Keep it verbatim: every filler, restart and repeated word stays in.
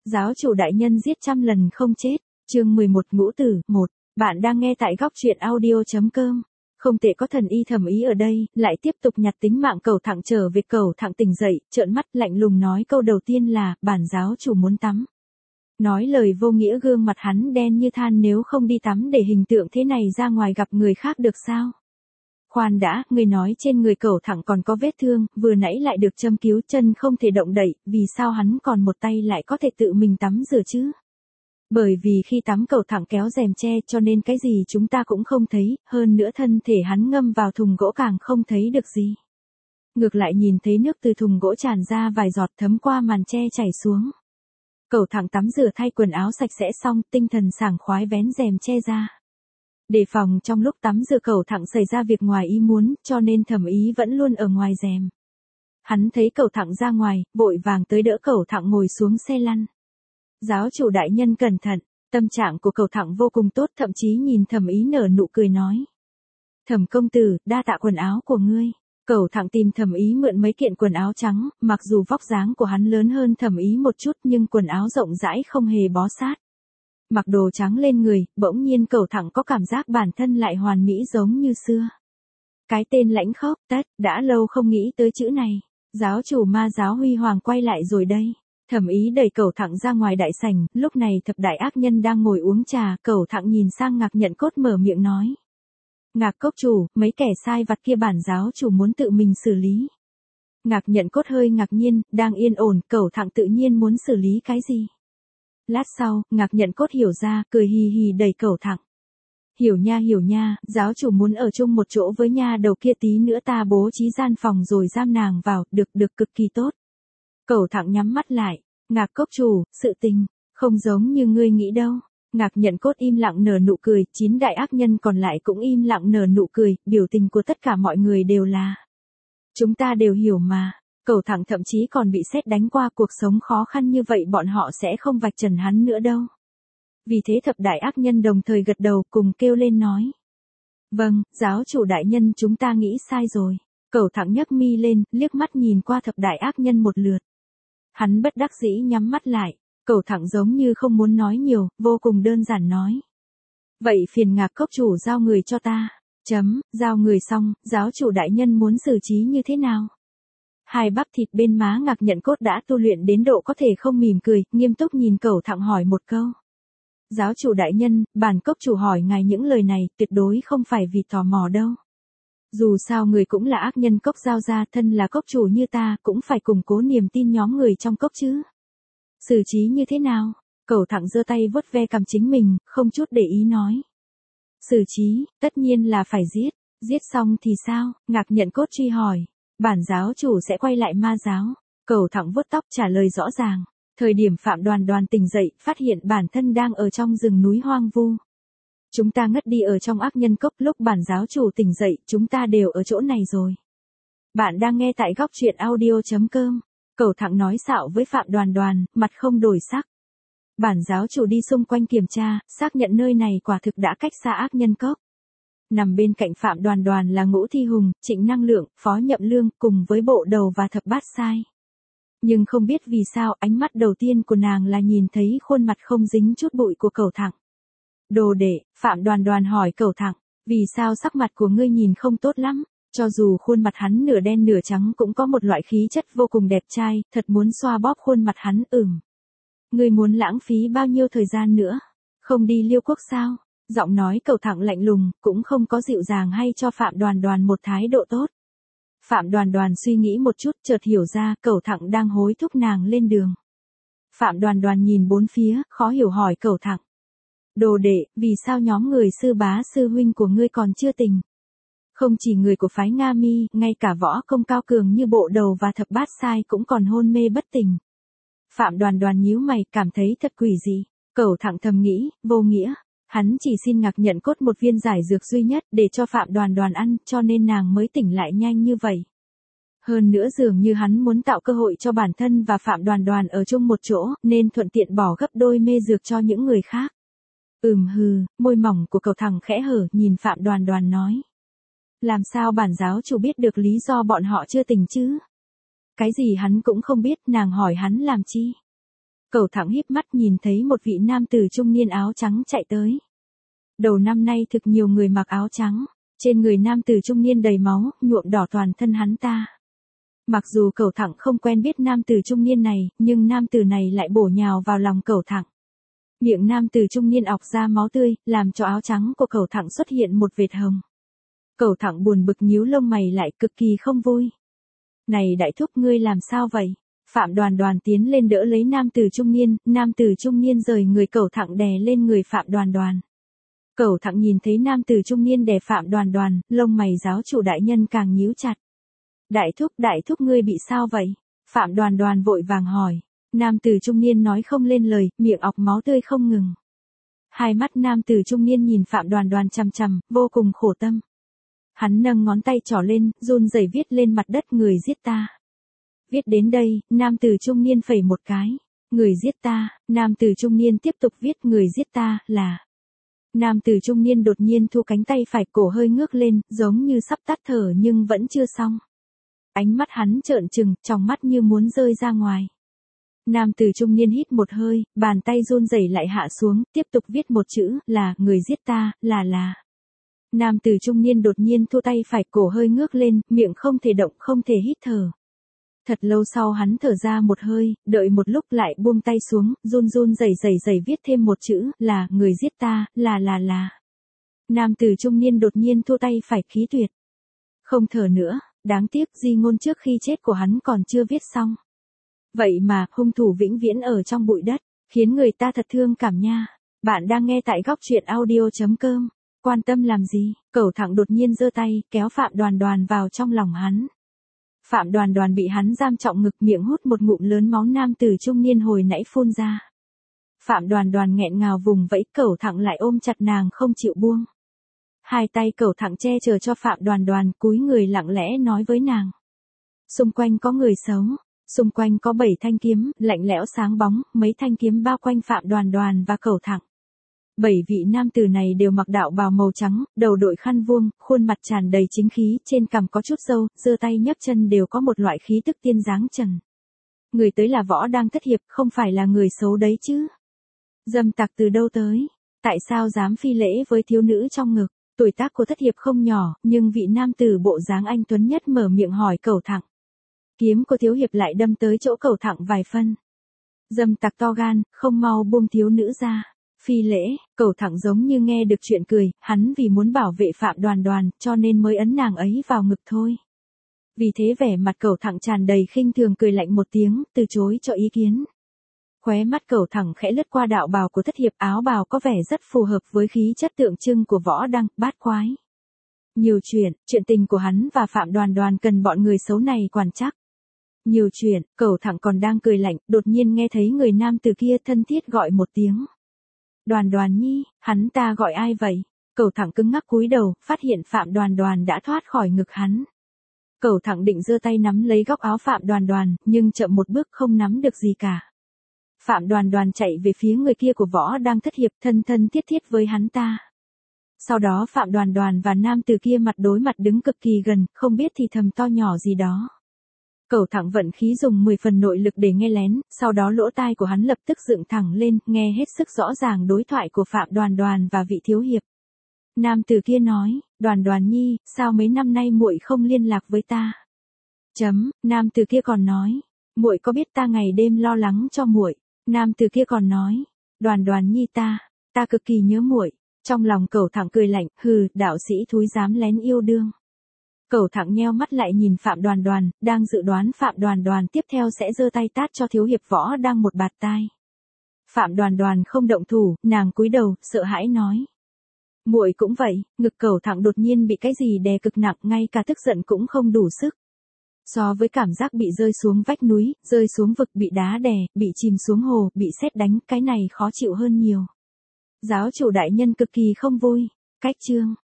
Giáo chủ đại nhân giết trăm lần không chết. Chương mười một Ngũ tử. Một. Bạn đang nghe tại góc truyện audio chấm com. Không tệ, có thần y Thẩm Ý ở đây, lại tiếp tục nhặt tính mạng Cẩu Thẳng trở về. Cẩu Thẳng tỉnh dậy, trợn mắt lạnh lùng nói câu đầu tiên là, bản giáo chủ muốn tắm. Nói lời vô nghĩa, gương mặt hắn đen như than, nếu không đi tắm để hình tượng thế này ra ngoài gặp người khác được sao? Khoan đã, người nói trên người Cẩu Thẳng còn có vết thương, vừa nãy lại được châm cứu, chân không thể động đậy, vì sao hắn còn một tay lại có thể tự mình tắm rửa chứ? Bởi vì khi tắm Cẩu Thẳng kéo rèm che, cho nên cái gì chúng ta cũng không thấy, hơn nữa thân thể hắn ngâm vào thùng gỗ càng không thấy được gì. Ngược lại nhìn thấy nước từ thùng gỗ tràn ra vài giọt, thấm qua màn che chảy xuống. Cẩu Thẳng tắm rửa thay quần áo sạch sẽ xong, tinh thần sảng khoái vén rèm che ra. Đề phòng trong lúc tắm rửa Cẩu Thẳng xảy ra việc ngoài ý muốn, cho nên Thẩm Ý vẫn luôn ở ngoài rèm. Hắn thấy Cẩu Thẳng ra ngoài, vội vàng tới đỡ Cẩu Thẳng ngồi xuống xe lăn. Giáo chủ đại nhân cẩn thận. Tâm trạng của Cẩu Thẳng vô cùng tốt, thậm chí nhìn Thẩm Ý nở nụ cười nói. Thẩm công tử, đa tạ quần áo của ngươi. Cẩu Thẳng tìm Thẩm Ý mượn mấy kiện quần áo trắng, mặc dù vóc dáng của hắn lớn hơn Thẩm Ý một chút nhưng quần áo rộng rãi không hề bó sát. Mặc đồ trắng lên người, bỗng nhiên Cẩu Thẳng có cảm giác bản thân lại hoàn mỹ giống như xưa. Cái tên lãnh khốc, tất, đã lâu không nghĩ tới chữ này. Giáo chủ ma giáo huy hoàng quay lại rồi đây. Thẩm Ý đẩy Cẩu Thẳng ra ngoài đại sảnh, lúc này thập đại ác nhân đang ngồi uống trà. Cẩu Thẳng nhìn sang Ngạc Nhận Cốt mở miệng nói. Ngạc cốc chủ, mấy kẻ sai vặt kia bản giáo chủ muốn tự mình xử lý. Ngạc Nhận Cốt hơi ngạc nhiên, đang yên ổn, Cẩu Thẳng tự nhiên muốn xử lý cái gì? Lát sau, Ngạc Nhận Cốt hiểu ra, cười hì hì đẩy Cẩu Thẳng. Hiểu nha hiểu nha, giáo chủ muốn ở chung một chỗ với nha đầu kia, tí nữa ta bố trí gian phòng rồi giam nàng vào, được được cực kỳ tốt. Cẩu Thẳng nhắm mắt lại, Ngạc cốc chủ, sự tình, không giống như ngươi nghĩ đâu. Ngạc Nhận Cốt im lặng nở nụ cười, chín đại ác nhân còn lại cũng im lặng nở nụ cười, biểu tình của tất cả mọi người đều là. Chúng ta đều hiểu mà. Cẩu Thẳng thậm chí còn bị sét đánh qua, cuộc sống khó khăn như vậy bọn họ sẽ không vạch trần hắn nữa đâu. Vì thế thập đại ác nhân đồng thời gật đầu, cùng kêu lên nói. Vâng, giáo chủ đại nhân, chúng ta nghĩ sai rồi. Cẩu Thẳng nhấc mi lên, liếc mắt nhìn qua thập đại ác nhân một lượt. Hắn bất đắc dĩ nhắm mắt lại. Cẩu Thẳng giống như không muốn nói nhiều, vô cùng đơn giản nói. Vậy phiền Ngạc cốc chủ giao người cho ta. Chấm, giao người xong, giáo chủ đại nhân muốn xử trí như thế nào? Hai bắp thịt bên má Ngạc Nhận Cốt đã tu luyện đến độ có thể không mỉm cười, nghiêm túc nhìn Cẩu Thẳng hỏi một câu. Giáo chủ đại nhân, bản cốc chủ hỏi ngài những lời này, tuyệt đối không phải vì tò mò đâu. Dù sao người cũng là ác nhân cốc giao ra, thân là cốc chủ như ta, cũng phải củng cố niềm tin nhóm người trong cốc chứ. Xử trí như thế nào? Cẩu Thẳng giơ tay vuốt ve cằm chính mình, không chút để ý nói. Xử trí, tất nhiên là phải giết. Giết xong thì sao? Ngạc Nhận Cốt truy hỏi. Bản giáo chủ sẽ quay lại ma giáo. Cẩu Thẳng vuốt tóc trả lời rõ ràng. Thời điểm Phạm Đoàn Đoàn tỉnh dậy, phát hiện bản thân đang ở trong rừng núi hoang vu. Chúng ta ngất đi ở trong ác nhân cốc, lúc bản giáo chủ tỉnh dậy, chúng ta đều ở chỗ này rồi. Bạn đang nghe tại góc truyện audio chấm com. Cẩu Thẳng nói xạo với Phạm Đoàn Đoàn, mặt không đổi sắc. Bản giáo chủ đi xung quanh kiểm tra, xác nhận nơi này quả thực đã cách xa ác nhân cốc. Nằm bên cạnh Phạm Đoàn Đoàn là Ngũ Thi Hùng, Trịnh Năng Lượng, Phó Nhậm Lương, cùng với Bộ Đầu và Thập Bát Sai. Nhưng không biết vì sao ánh mắt đầu tiên của nàng là nhìn thấy khuôn mặt không dính chút bụi của Cẩu Thẳng. Đồ đệ, Phạm Đoàn Đoàn hỏi Cẩu Thẳng, vì sao sắc mặt của ngươi nhìn không tốt lắm? Cho dù khuôn mặt hắn nửa đen nửa trắng cũng có một loại khí chất vô cùng đẹp trai, thật muốn xoa bóp khuôn mặt hắn. Ừm. Ngươi muốn lãng phí bao nhiêu thời gian nữa? Không đi Liêu Quốc sao? Giọng nói Cẩu Thẳng lạnh lùng, cũng không có dịu dàng hay cho Phạm Đoàn Đoàn một thái độ tốt. Phạm Đoàn Đoàn suy nghĩ một chút, chợt hiểu ra Cẩu Thẳng đang hối thúc nàng lên đường. Phạm Đoàn Đoàn nhìn bốn phía, khó hiểu hỏi Cẩu Thẳng. Đồ đệ, vì sao nhóm người sư bá sư huynh của ngươi còn chưa tỉnh? Không chỉ người của phái Nga Mi, ngay cả võ công cao cường như Bộ Đầu và Thập Bát Sai cũng còn hôn mê bất tỉnh. Phạm Đoàn Đoàn nhíu mày, cảm thấy thật quỷ dị. Cẩu Thẳng thầm nghĩ, vô nghĩa. Hắn chỉ xin Ngạc Nhận Cốt một viên giải dược duy nhất để cho Phạm Đoàn Đoàn ăn, cho nên nàng mới tỉnh lại nhanh như vậy. Hơn nữa dường như hắn muốn tạo cơ hội cho bản thân và Phạm Đoàn Đoàn ở chung một chỗ, nên thuận tiện bỏ gấp đôi mê dược cho những người khác. Ừm hừ, môi mỏng của Cẩu Thẳng khẽ hở, nhìn Phạm Đoàn Đoàn nói. Làm sao bản giáo chủ biết được lý do bọn họ chưa tỉnh chứ? Cái gì hắn cũng không biết, nàng hỏi hắn làm chi? Cẩu Thẳng híp mắt nhìn thấy một vị nam tử trung niên áo trắng chạy tới. Đầu năm nay thực nhiều người mặc áo trắng, trên người nam tử trung niên đầy máu, nhuộm đỏ toàn thân hắn ta. Mặc dù Cẩu Thẳng không quen biết nam tử trung niên này, nhưng nam tử này lại bổ nhào vào lòng Cẩu Thẳng. Miệng nam tử trung niên ọc ra máu tươi, làm cho áo trắng của Cẩu Thẳng xuất hiện một vệt hồng. Cẩu Thẳng buồn bực nhíu lông mày lại, cực kỳ không vui. Này đại thúc, ngươi làm sao vậy? Phạm Đoàn Đoàn tiến lên đỡ lấy nam tử trung niên, nam tử trung niên rời người Cẩu Thẳng đè lên người Phạm Đoàn Đoàn. Cẩu Thẳng nhìn thấy nam tử trung niên đè Phạm Đoàn Đoàn, lông mày giáo chủ đại nhân càng nhíu chặt. Đại thúc, đại thúc ngươi bị sao vậy? Phạm Đoàn Đoàn vội vàng hỏi. Nam tử trung niên nói không lên lời, miệng ọc máu tươi không ngừng. Hai mắt nam tử trung niên nhìn Phạm Đoàn Đoàn chằm chằm, vô cùng khổ tâm. Hắn nâng ngón tay trỏ lên, run rẩy viết lên mặt đất, người giết ta. Viết đến đây, nam tử trung niên phẩy một cái. Người giết ta, nam tử trung niên tiếp tục viết, người giết ta, là. Nam tử trung niên đột nhiên thu cánh tay phải, cổ hơi ngước lên, giống như sắp tắt thở nhưng vẫn chưa xong. Ánh mắt hắn trợn trừng, trong mắt như muốn rơi ra ngoài. Nam tử trung niên hít một hơi, bàn tay run rẩy lại hạ xuống, tiếp tục viết một chữ, là, người giết ta, là là. Nam tử trung niên đột nhiên thu tay phải, cổ hơi ngước lên, miệng không thể động, không thể hít thở. Thật lâu sau hắn thở ra một hơi, đợi một lúc lại buông tay xuống, run run rẩy rẩy rẩy viết thêm một chữ, là, người giết ta, là là là. Nam tử trung niên đột nhiên thu tay phải, khí tuyệt. Không thở nữa, đáng tiếc di ngôn trước khi chết của hắn còn chưa viết xong. Vậy mà, hung thủ vĩnh viễn ở trong bụi đất, khiến người ta thật thương cảm nha. Bạn đang nghe tại góc truyện audio chấm com. Quan tâm làm gì? Cẩu Thẳng đột nhiên giơ tay, kéo Phạm Đoàn Đoàn vào trong lòng hắn. Phạm Đoàn Đoàn bị hắn giam trọng ngực, miệng hút một ngụm lớn máu nam tử trung niên hồi nãy phun ra. Phạm Đoàn Đoàn nghẹn ngào vùng vẫy, Cẩu Thẳng lại ôm chặt nàng không chịu buông. Hai tay Cẩu Thẳng che chở cho Phạm Đoàn Đoàn, cúi người lặng lẽ nói với nàng. Xung quanh có người xấu, xung quanh có bảy thanh kiếm, lạnh lẽo sáng bóng, mấy thanh kiếm bao quanh Phạm Đoàn Đoàn và Cẩu Thẳng. Bảy vị nam tử này đều mặc đạo bào màu trắng, đầu đội khăn vuông, khuôn mặt tràn đầy chính khí, trên cằm có chút râu, giơ tay nhấc chân đều có một loại khí tức tiên dáng trần. Người tới là Võ Đang thất hiệp, không phải là người xấu đấy chứ. Dâm tặc từ đâu tới? Tại sao dám phi lễ với thiếu nữ trong ngực? Tuổi tác của thất hiệp không nhỏ, nhưng vị nam tử bộ dáng anh tuấn nhất mở miệng hỏi Cẩu Thẳng. Kiếm của thiếu hiệp lại đâm tới chỗ Cẩu Thẳng vài phân. Dâm tặc to gan, không mau buông thiếu nữ ra. Phi lễ, Cẩu Thẳng giống như nghe được chuyện cười, hắn vì muốn bảo vệ Phạm Đoàn Đoàn, cho nên mới ấn nàng ấy vào ngực thôi. Vì thế vẻ mặt Cẩu Thẳng tràn đầy khinh thường, cười lạnh một tiếng, từ chối cho ý kiến. Khóe mắt Cẩu Thẳng khẽ lướt qua đạo bào của thất hiệp, áo bào có vẻ rất phù hợp với khí chất tượng trưng của Võ Đăng, bát quái. Nhiều chuyện, chuyện tình của hắn và Phạm Đoàn Đoàn cần bọn người xấu này quản trắc. Nhiều chuyện, Cẩu Thẳng còn đang cười lạnh, đột nhiên nghe thấy người nam từ kia thân thiết gọi một tiếng. Đoàn Đoàn nhi, hắn ta gọi ai vậy? Cẩu Thẳng cứng ngắc cúi đầu, phát hiện Phạm Đoàn Đoàn đã thoát khỏi ngực hắn. Cẩu Thẳng định giơ tay nắm lấy góc áo Phạm Đoàn Đoàn, nhưng chậm một bước không nắm được gì cả. Phạm Đoàn Đoàn chạy về phía người kia của Võ Đang thất hiệp, thân thân thiết thiết với hắn ta. Sau đó Phạm Đoàn Đoàn và nam từ kia mặt đối mặt đứng cực kỳ gần, không biết thì thầm to nhỏ gì đó. Cẩu Thẳng vận khí dùng mười phần nội lực để nghe lén, sau đó lỗ tai của hắn lập tức dựng thẳng lên, nghe hết sức rõ ràng đối thoại của Phạm Đoàn Đoàn và vị thiếu hiệp. Nam tử kia nói, Đoàn Đoàn nhi, sao mấy năm nay muội không liên lạc với ta? Chấm, nam tử kia còn nói, muội có biết ta ngày đêm lo lắng cho muội? Nam tử kia còn nói, Đoàn Đoàn nhi ta, ta cực kỳ nhớ muội. Trong lòng Cẩu Thẳng cười lạnh, hừ, đạo sĩ thúi dám lén yêu đương. Cẩu Thẳng nheo mắt lại nhìn Phạm Đoàn Đoàn, đang dự đoán Phạm Đoàn Đoàn tiếp theo sẽ giơ tay tát cho thiếu hiệp Võ Đang một bạt tai. Phạm Đoàn Đoàn không động thủ, nàng cúi đầu, sợ hãi nói. Muội cũng vậy, ngực Cẩu Thẳng đột nhiên bị cái gì đè cực nặng, ngay cả tức giận cũng không đủ sức. So với cảm giác bị rơi xuống vách núi, rơi xuống vực, bị đá đè, bị chìm xuống hồ, bị sét đánh, cái này khó chịu hơn nhiều. Giáo chủ đại nhân cực kỳ không vui. Cách chương.